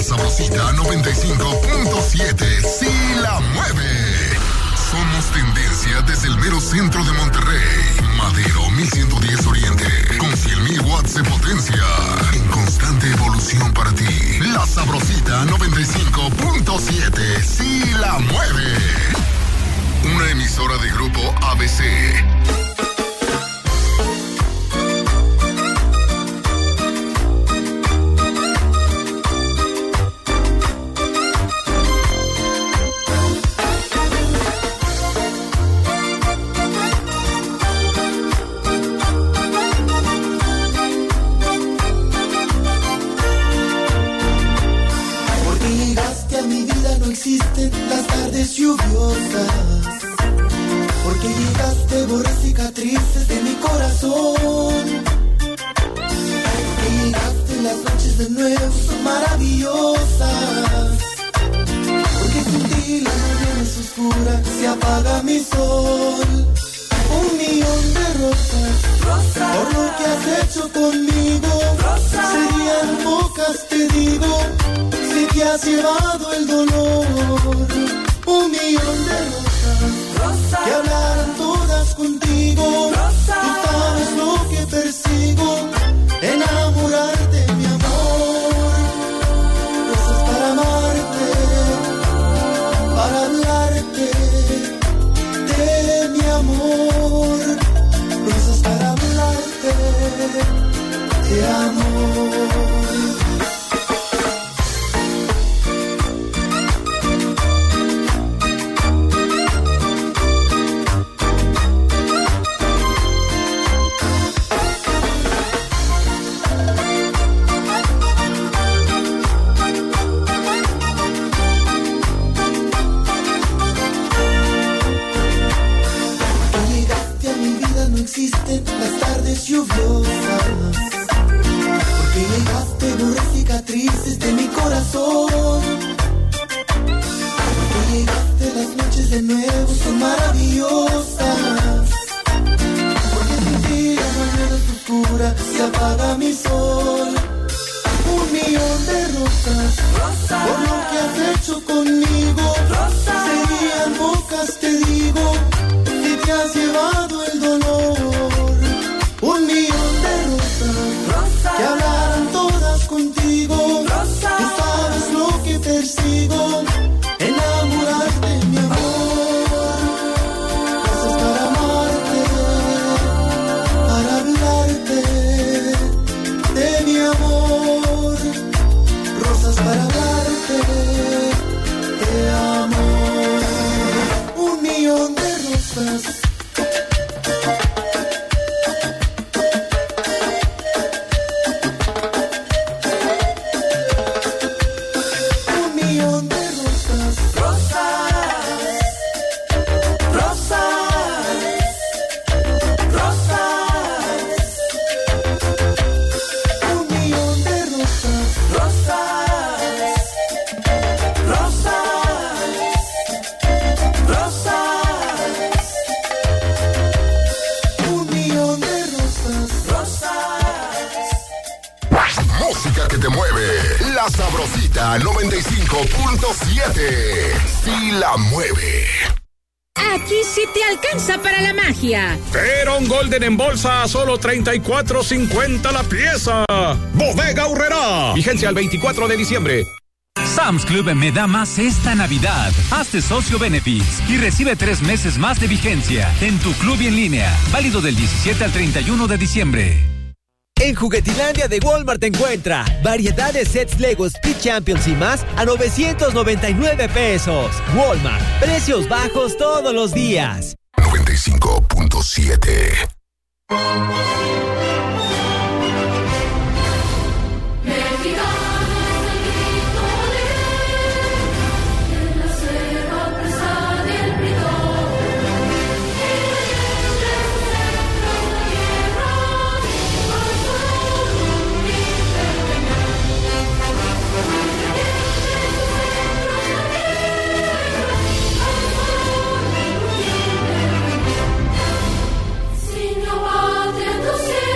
Sabrosita 95.7, sí la mueve. Somos tendencia desde el mero centro de Monterrey. Madero 1110 Oriente, con 100,000 watts de potencia. En constante evolución para ti. La Sabrosita 95.7, sí la mueve. Una emisora de Grupo ABC. Las tardes lluviosas, porque llegaste, borré cicatrices de mi corazón, porque llegaste, las noches de nuevo son maravillosas, porque sin ti la mañana es oscura, se apaga mi sol. 1,000,000 de rosas, por lo que has hecho conmigo, serían pocas, te digo, si te has llevado el dolor. 1,000,000 de rosas, que hablaran todas contigo, tú sabes lo que persigo, enamorarte, mi amor. Rosas para amarte, para hablarte de mi amor. Rosas para hablarte de amor. Existen las tardes lluviosas, porque llegaste, borré cicatrices de mi corazón, porque llegaste, las noches de nuevo son maravillosas, porque sin ti la mañana es oscura, se apaga mi sol. 1,000,000 de rosas, por lo que has hecho conmigo, serían pocas, te digo, si te has llevado el dolor. 1,000,000 de rosas, que hablaran todas contigo, tú sabes lo que persigo, enamorarte, mi amor. Rosas para amarte, para hablarte de mi amor. Rosas para hablarte de amor. 1,000,000 de rosas. La Sabrosita 95.7. Sí la mueve. Aquí sí te alcanza para la magia. Teron Golden en bolsa a solo $34.50 la pieza. Bodega Aurrerá. Vigencia al 24 de diciembre. Sam's Club me da más esta Navidad. Hazte socio Benefits y recibe 3 meses más de vigencia en tu club y en línea. Válido del 17 al 31 de diciembre. En Juguetilandia de Walmart encuentra variedad de sets Lego Speed Champions y más a $999. Walmart, precios bajos todos los días. 95.7. Signor,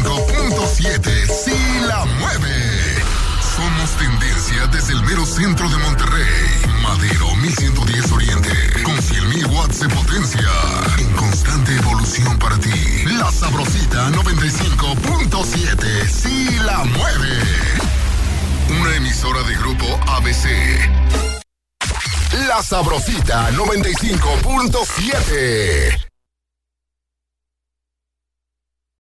95.7. Sí la mueve. Somos tendencia desde el mero centro de Monterrey. Madero 1110 Oriente. Con 100,000 watts de potencia. En constante evolución para ti. La Sabrosita 95.7. Sí la mueve. Una emisora de grupo ABC. La Sabrosita 95.7.